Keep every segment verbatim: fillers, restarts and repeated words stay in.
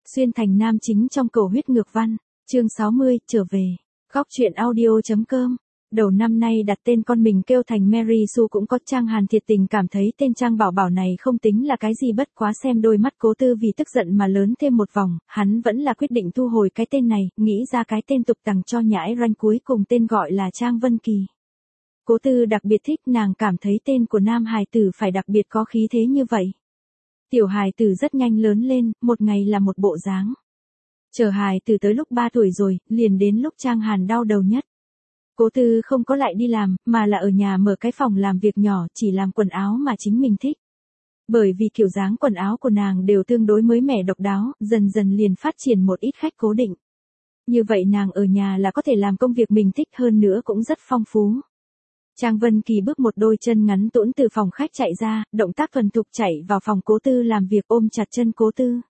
Xuyên thành nam chính trong Cầu huyết ngược văn, chương sáu mươi, trở về. Góc truyện audio.com. Đầu năm nay đặt tên con mình kêu thành Mary Sue cũng có. Trang Hàn thiệt tình cảm thấy tên Trang Bảo Bảo này không tính là cái gì, bất quá xem đôi mắt Cố Tư vì tức giận mà lớn thêm một vòng, hắn vẫn là quyết định thu hồi cái tên này, nghĩ ra cái tên tục tằng cho nhãi ranh, cuối cùng tên gọi là Trang Vân Kỳ. Cố Tư đặc biệt thích, nàng cảm thấy tên của nam hài tử phải đặc biệt có khí thế như vậy. Tiểu hài tử rất nhanh lớn lên, một ngày là một bộ dáng. Chờ hài tử tới lúc ba tuổi rồi, liền đến lúc Trang Hàn đau đầu nhất. Cố Tư không có lại đi làm, mà là ở nhà mở cái phòng làm việc nhỏ, chỉ làm quần áo mà chính mình thích. Bởi vì kiểu dáng quần áo của nàng đều tương đối mới mẻ độc đáo, dần dần liền phát triển một ít khách cố định. Như vậy nàng ở nhà là có thể làm công việc mình thích, hơn nữa cũng rất phong phú. Trang Vân Kỳ bước một đôi chân ngắn tũn từ phòng khách chạy ra, động tác thuần thục chạy vào phòng Cố Tư làm việc, ôm chặt chân Cố Tư.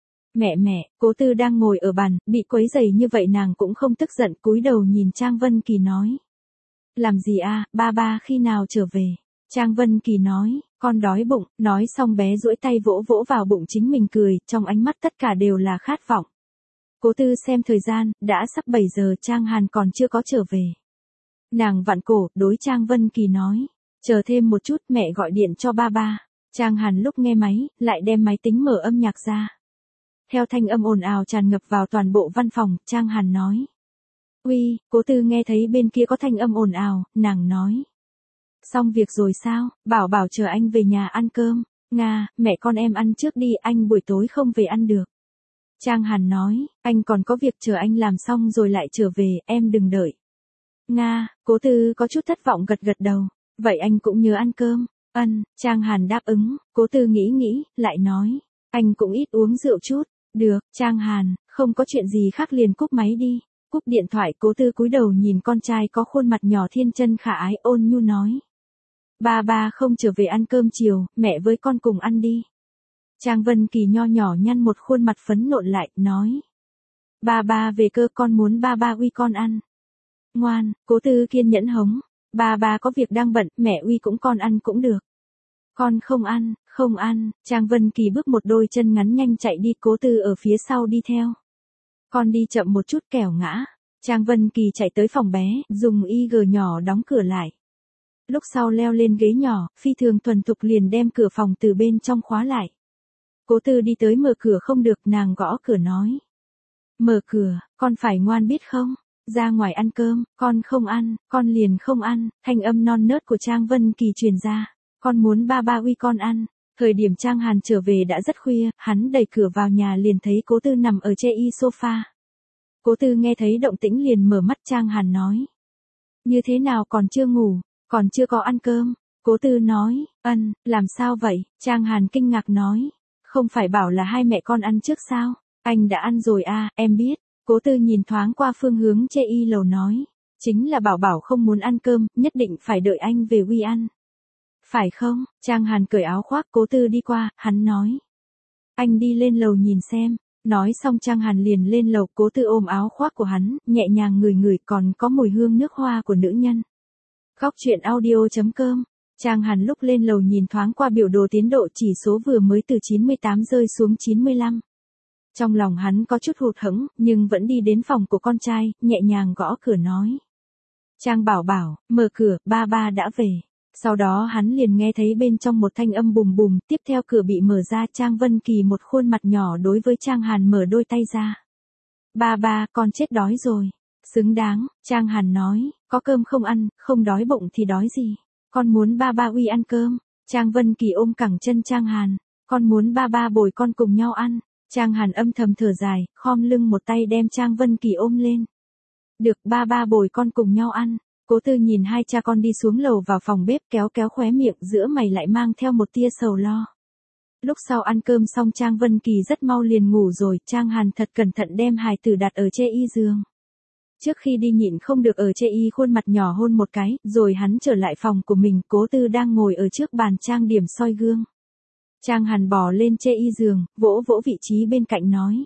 Mẹ mẹ, Cố Tư đang ngồi ở bàn, bị quấy rầy như vậy nàng cũng không tức giận, cúi đầu nhìn Trang Vân Kỳ nói. Làm gì a, ba ba khi nào trở về? Trang Vân Kỳ nói, con đói bụng, nói xong bé duỗi tay vỗ vỗ vào bụng chính mình cười, trong ánh mắt tất cả đều là khát vọng. Cố Tư xem thời gian, đã sắp bảy giờ, Trang Hàn còn chưa có trở về. Nàng vặn cổ, đối Trang Vân Kỳ nói, chờ thêm một chút, mẹ gọi điện cho ba ba. Trang Hàn lúc nghe máy, lại đem máy tính mở âm nhạc ra. Theo thanh âm ồn ào tràn ngập vào toàn bộ văn phòng, Trang Hàn nói. Uy, Cố Tư nghe thấy bên kia có thanh âm ồn ào, nàng nói. Xong việc rồi sao, Bảo Bảo chờ anh về nhà ăn cơm. Nga, mẹ con em ăn trước đi, anh buổi tối không về ăn được. Trang Hàn nói, anh còn có việc, chờ anh làm xong rồi lại trở về, em đừng đợi. Nga, Cố Tư có chút thất vọng gật gật đầu. Vậy anh cũng nhớ ăn cơm. Ân, Trang Hàn đáp ứng. Cố Tư nghĩ nghĩ, lại nói. Anh cũng ít uống rượu chút. Được, Trang Hàn, không có chuyện gì khác liền cúp máy đi. Cúp điện thoại, Cố Tư cúi đầu nhìn con trai có khuôn mặt nhỏ thiên chân khả ái, ôn nhu nói. Ba ba không trở về ăn cơm chiều, mẹ với con cùng ăn đi. Trang Vân Kỳ nho nhỏ nhăn một khuôn mặt phấn nộn lại, nói. Ba ba về cơ, con muốn ba ba uy con ăn. Ngoan, Cố Tư kiên nhẫn hống. Ba ba có việc đang bận, mẹ uy cũng con ăn cũng được. Con không ăn, không ăn. Trang Vân Kỳ bước một đôi chân ngắn nhanh chạy đi, Cố Tư ở phía sau đi theo. Con đi chậm một chút kẻo ngã. Trang Vân Kỳ chạy tới phòng bé, dùng y gờ nhỏ đóng cửa lại. Lúc sau leo lên ghế nhỏ, phi thường thuần thục liền đem cửa phòng từ bên trong khóa lại. Cố Tư đi tới mở cửa không được, nàng gõ cửa nói. Mở cửa, con phải ngoan biết không? Ra ngoài ăn cơm, con không ăn, con liền không ăn. Thanh âm non nớt của Trang Vân Kỳ truyền ra. Con muốn ba ba uy con ăn. Thời điểm Trang Hàn trở về đã rất khuya, hắn đẩy cửa vào nhà liền thấy Cố Tư nằm ở chê y sofa. Cố Tư nghe thấy động tĩnh liền mở mắt, Trang Hàn nói. Như thế nào còn chưa ngủ, còn chưa có ăn cơm? Cố Tư nói, ân, làm sao vậy? Trang Hàn kinh ngạc nói. Không phải bảo là hai mẹ con ăn trước sao? Anh đã ăn rồi à, em biết. Cố Tư nhìn thoáng qua phương hướng chê y lầu nói. Chính là Bảo Bảo không muốn ăn cơm, nhất định phải đợi anh về uy ăn. Phải không? Trang Hàn cởi áo khoác, Cố Tư đi qua, hắn nói. Anh đi lên lầu nhìn xem. Nói xong Trang Hàn liền lên lầu, Cố Tư ôm áo khoác của hắn, nhẹ nhàng ngửi ngửi, còn có mùi hương nước hoa của nữ nhân. Góc truyện audio.com. Trang Hàn lúc lên lầu nhìn thoáng qua biểu đồ tiến độ, chỉ số vừa mới từ chín mươi tám rơi xuống chín mươi lăm. Trong lòng hắn có chút hụt hẫng, nhưng vẫn đi đến phòng của con trai, nhẹ nhàng gõ cửa nói. Trang Bảo Bảo, mở cửa, ba ba đã về. Sau đó hắn liền nghe thấy bên trong một thanh âm bùm bùm, tiếp theo cửa bị mở ra, Trang Vân Kỳ một khuôn mặt nhỏ đối với Trang Hàn mở đôi tay ra. Ba ba, con chết đói rồi. Xứng đáng, Trang Hàn nói, có cơm không ăn, không đói bụng thì đói gì. Con muốn ba ba uy ăn cơm. Trang Vân Kỳ ôm cẳng chân Trang Hàn. Con muốn ba ba bồi con cùng nhau ăn. Trang Hàn âm thầm thở dài, khom lưng một tay đem Trang Vân Kỳ ôm lên. Được, ba ba bồi con cùng nhau ăn. Cố Tư nhìn hai cha con đi xuống lầu vào phòng bếp, kéo kéo khóe miệng, giữa mày lại mang theo một tia sầu lo. Lúc sau ăn cơm xong Trang Vân Kỳ rất mau liền ngủ rồi, Trang Hàn thật cẩn thận đem hài tử đặt ở chê y giường. Trước khi đi nhịn không được ở chê y khuôn mặt nhỏ hôn một cái, rồi hắn trở lại phòng của mình, Cố Tư đang ngồi ở trước bàn trang điểm soi gương. Trang Hàn bò lên chê y giường, vỗ vỗ vị trí bên cạnh nói.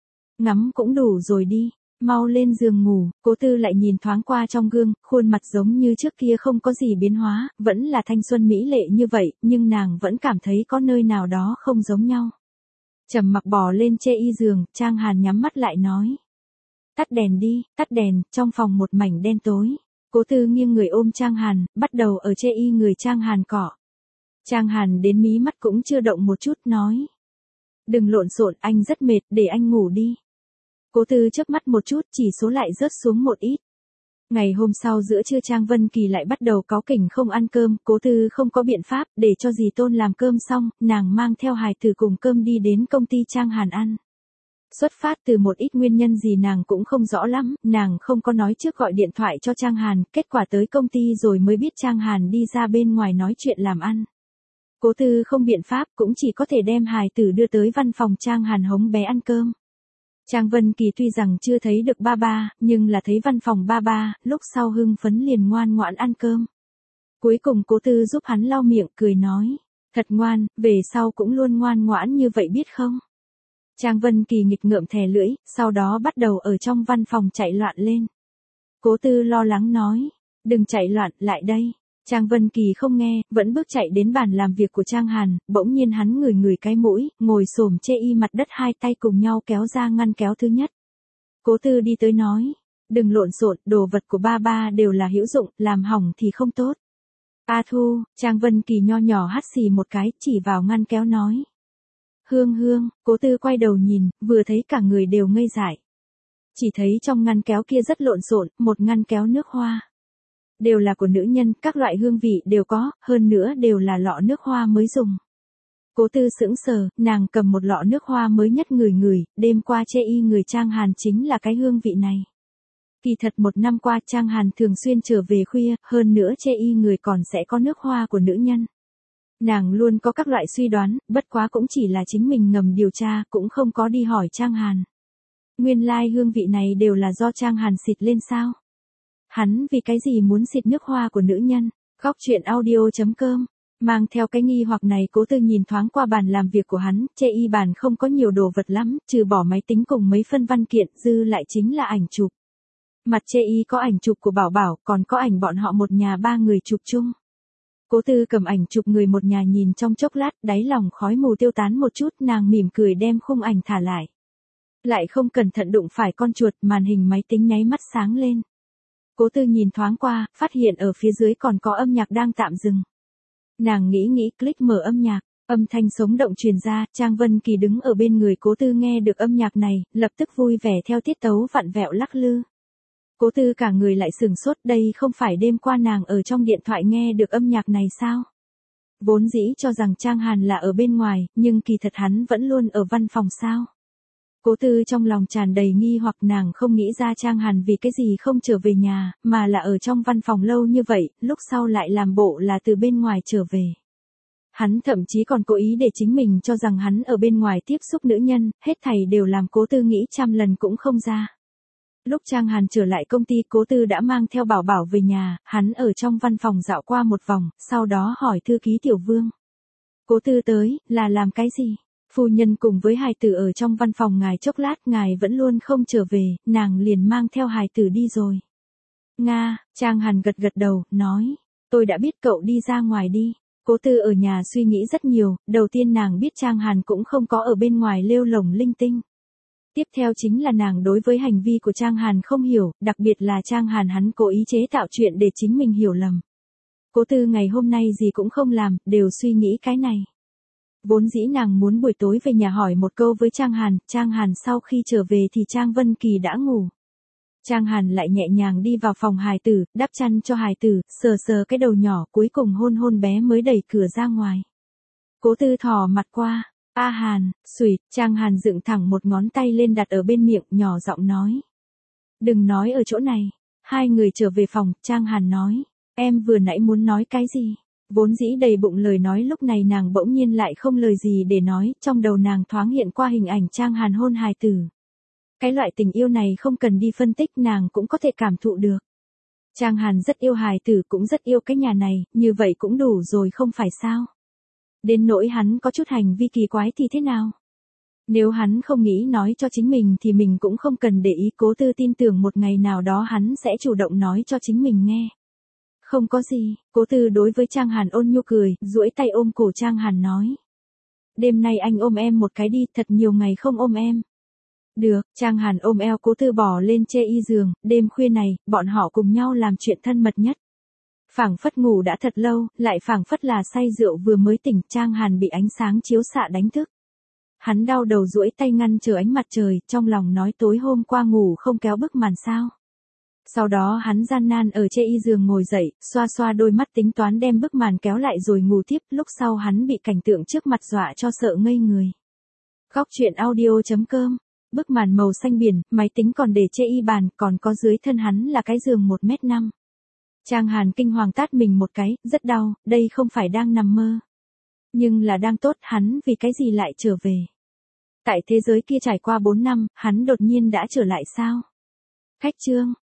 Ngắm cũng đủ rồi đi. Mau lên giường ngủ. Cố Tư lại nhìn thoáng qua trong gương, khuôn mặt giống như trước kia không có gì biến hóa, vẫn là thanh xuân mỹ lệ như vậy, nhưng nàng vẫn cảm thấy có nơi nào đó không giống nhau. Trầm Mặc bò lên chê y giường, Trang Hàn nhắm mắt lại nói. Tắt đèn đi, tắt đèn, trong phòng một mảnh đen tối. Cố Tư nghiêng người ôm Trang Hàn, bắt đầu ở chê y người Trang Hàn cọ. Trang Hàn đến mí mắt cũng chưa động một chút nói. Đừng lộn xộn, anh rất mệt, để anh ngủ đi. Cố Tư chớp mắt một chút, chỉ số lại rớt xuống một ít. Ngày hôm sau giữa trưa Trang Vân Kỳ lại bắt đầu cáu kỉnh không ăn cơm, Cố Tư không có biện pháp, để cho dì Tôn làm cơm xong, nàng mang theo hài tử cùng cơm đi đến công ty Trang Hàn ăn. Xuất phát từ một ít nguyên nhân gì nàng cũng không rõ lắm, nàng không có nói trước gọi điện thoại cho Trang Hàn, kết quả tới công ty rồi mới biết Trang Hàn đi ra bên ngoài nói chuyện làm ăn. Cố Tư không biện pháp, cũng chỉ có thể đem hài tử đưa tới văn phòng Trang Hàn hống bé ăn cơm. Trang Vân Kỳ tuy rằng chưa thấy được ba ba, nhưng là thấy văn phòng ba ba, lúc sau hưng phấn liền ngoan ngoãn ăn cơm. Cuối cùng Cố Tư giúp hắn lau miệng, cười nói, thật ngoan, về sau cũng luôn ngoan ngoãn như vậy biết không? Trang Vân Kỳ nghịch ngợm thè lưỡi, sau đó bắt đầu ở trong văn phòng chạy loạn lên. Cố Tư lo lắng nói, đừng chạy loạn, lại đây. Trang Vân Kỳ không nghe, vẫn bước chạy đến bàn làm việc của Trang Hàn, bỗng nhiên hắn ngửi ngửi cái mũi, ngồi xổm chê y mặt đất hai tay cùng nhau kéo ra ngăn kéo thứ nhất. Cố Tư đi tới nói, đừng lộn xộn, đồ vật của ba ba đều là hữu dụng, làm hỏng thì không tốt. A Thu, Trang Vân Kỳ nho nhỏ hắt xì một cái, chỉ vào ngăn kéo nói. Hương Hương, Cố Tư quay đầu nhìn, vừa thấy cả người đều ngây dại. Chỉ thấy trong ngăn kéo kia rất lộn xộn, một ngăn kéo nước hoa. Đều là của nữ nhân, các loại hương vị đều có, hơn nữa đều là lọ nước hoa mới dùng. Cố Tư sững sờ, nàng cầm một lọ nước hoa mới nhất ngửi ngửi, đêm qua chê y người Trang Hàn chính là cái hương vị này. Kỳ thật một năm qua Trang Hàn thường xuyên trở về khuya, hơn nữa chê y người còn sẽ có nước hoa của nữ nhân. Nàng luôn có các loại suy đoán, bất quá cũng chỉ là chính mình ngầm điều tra, cũng không có đi hỏi Trang Hàn. Nguyên lai like hương vị này đều là do Trang Hàn xịt lên sao? Hắn vì cái gì muốn xịt nước hoa của nữ nhân? Góc truyện audio chấm com. Mang theo cái nghi hoặc này Cố Tư nhìn thoáng qua bàn làm việc của hắn, chê y bàn không có nhiều đồ vật lắm, trừ bỏ máy tính cùng mấy phân văn kiện, dư lại chính là ảnh chụp. Mặt chê y có ảnh chụp của Bảo Bảo, còn có ảnh bọn họ một nhà ba người chụp chung. Cố Tư cầm ảnh chụp người một nhà nhìn trong chốc lát, đáy lòng khói mù tiêu tán một chút, nàng mỉm cười đem khung ảnh thả lại. Lại không cẩn thận đụng phải con chuột, màn hình máy tính nháy mắt sáng lên. Cố Tư nhìn thoáng qua, phát hiện ở phía dưới còn có âm nhạc đang tạm dừng. Nàng nghĩ nghĩ, click mở âm nhạc, âm thanh sống động truyền ra, Trang Vân Kỳ đứng ở bên người Cố Tư nghe được âm nhạc này, lập tức vui vẻ theo tiết tấu vặn vẹo lắc lư. Cố Tư cả người lại sừng sốt, đây không phải đêm qua nàng ở trong điện thoại nghe được âm nhạc này sao? Vốn dĩ cho rằng Trang Hàn là ở bên ngoài, nhưng kỳ thật hắn vẫn luôn ở văn phòng sao? Cố Tư trong lòng tràn đầy nghi hoặc, nàng không nghĩ ra Trang Hàn vì cái gì không trở về nhà, mà là ở trong văn phòng lâu như vậy, lúc sau lại làm bộ là từ bên ngoài trở về. Hắn thậm chí còn cố ý để chính mình cho rằng hắn ở bên ngoài tiếp xúc nữ nhân, hết thảy đều làm Cố Tư nghĩ trăm lần cũng không ra. Lúc Trang Hàn trở lại công ty, Cố Tư đã mang theo Bảo Bảo về nhà, hắn ở trong văn phòng dạo qua một vòng, sau đó hỏi thư ký Tiểu Vương. Cố Tư tới, là làm cái gì? Phu nhân cùng với hài tử ở trong văn phòng ngài chốc lát, ngài vẫn luôn không trở về, nàng liền mang theo hài tử đi rồi. Nga, Trang Hàn gật gật đầu, nói, tôi đã biết, cậu đi ra ngoài đi. Cố Tư ở nhà suy nghĩ rất nhiều, đầu tiên nàng biết Trang Hàn cũng không có ở bên ngoài lêu lổng linh tinh. Tiếp theo chính là nàng đối với hành vi của Trang Hàn không hiểu, đặc biệt là Trang Hàn hắn cố ý chế tạo chuyện để chính mình hiểu lầm. Cố Tư ngày hôm nay gì cũng không làm, đều suy nghĩ cái này. Vốn dĩ nàng muốn buổi tối về nhà hỏi một câu với Trang Hàn, Trang Hàn sau khi trở về thì Trang Vân Kỳ đã ngủ. Trang Hàn lại nhẹ nhàng đi vào phòng hài tử, đắp chăn cho hài tử, sờ sờ cái đầu nhỏ, cuối cùng hôn hôn bé mới đẩy cửa ra ngoài. Cố Tư thò mặt qua, A Hàn, xùi, Trang Hàn dựng thẳng một ngón tay lên đặt ở bên miệng, nhỏ giọng nói. Đừng nói ở chỗ này. Hai người trở về phòng, Trang Hàn nói, em vừa nãy muốn nói cái gì? Vốn dĩ đầy bụng lời nói, lúc này nàng bỗng nhiên lại không lời gì để nói, trong đầu nàng thoáng hiện qua hình ảnh Trang Hàn hôn hài tử. Cái loại tình yêu này không cần đi phân tích, nàng cũng có thể cảm thụ được. Trang Hàn rất yêu hài tử, cũng rất yêu cái nhà này, như vậy cũng đủ rồi không phải sao? Đến nỗi hắn có chút hành vi kỳ quái thì thế nào? Nếu hắn không nghĩ nói cho chính mình thì mình cũng không cần để ý. Cố Tư tin tưởng một ngày nào đó hắn sẽ chủ động nói cho chính mình nghe. Không có gì, Cố Tư đối với Trang Hàn ôn nhu cười, duỗi tay ôm cổ Trang Hàn nói. đêm nay anh ôm em một cái đi, thật nhiều ngày không ôm em. Được, Trang Hàn ôm eo Cố Tư bò lên chê y giường, đêm khuya này, bọn họ cùng nhau làm chuyện thân mật nhất. Phảng phất ngủ đã thật lâu, lại phảng phất là say rượu vừa mới tỉnh, Trang Hàn bị ánh sáng chiếu xạ đánh thức. Hắn đau đầu duỗi tay ngăn chờ ánh mặt trời, trong lòng nói tối hôm qua ngủ không kéo bức màn sao. Sau đó hắn gian nan ở chê y giường ngồi dậy, xoa xoa đôi mắt tính toán đem bức màn kéo lại rồi ngủ tiếp, lúc sau hắn bị cảnh tượng trước mặt dọa cho sợ ngây người. Góc truyện audio chấm com, bức màn màu xanh biển, máy tính còn để chê y bàn, còn có dưới thân hắn là cái giường một mét năm. Trang Hàn kinh hoàng tát mình một cái, rất đau, đây không phải đang nằm mơ. Nhưng là đang tốt, hắn vì cái gì lại trở về. Tại thế giới kia trải qua bốn năm, hắn đột nhiên đã trở lại sao? Khách chương